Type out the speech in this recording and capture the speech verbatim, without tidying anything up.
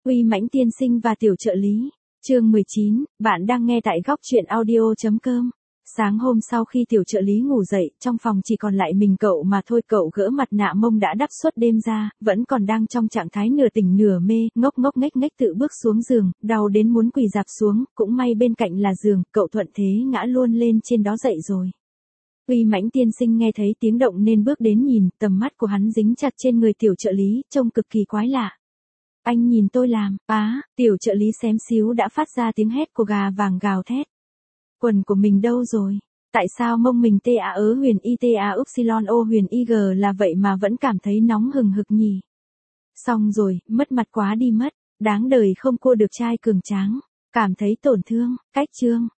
Uy Mãnh tiên sinh và tiểu trợ lý. Chương mười chín, bạn đang nghe tại góc truyện audio chấm com. Sáng hôm sau khi tiểu trợ lý ngủ dậy, trong phòng chỉ còn lại mình cậu mà thôi. Cậu gỡ mặt nạ mông đã đắp suốt đêm ra, vẫn còn đang trong trạng thái nửa tỉnh nửa mê, ngốc ngốc nghếch nghếch tự bước xuống giường, đau đến muốn quỳ rạp xuống, cũng may bên cạnh là giường, cậu thuận thế ngã luôn lên trên đó dậy rồi. Uy Mãnh tiên sinh nghe thấy tiếng động nên bước đến nhìn, tầm mắt của hắn dính chặt trên người tiểu trợ lý, trông cực kỳ quái lạ. Anh nhìn tôi làm, á, tiểu trợ lý xém xíu đã phát ra tiếng hét của gà vàng gào thét. Quần của mình đâu rồi? Tại sao mông mình tê a ớ huyền y tê a upsilon o huyền y g là vậy mà vẫn cảm thấy nóng hừng hực nhỉ? Xong rồi, mất mặt quá đi mất, đáng đời không cua được trai cường tráng, cảm thấy tổn thương, cách chương.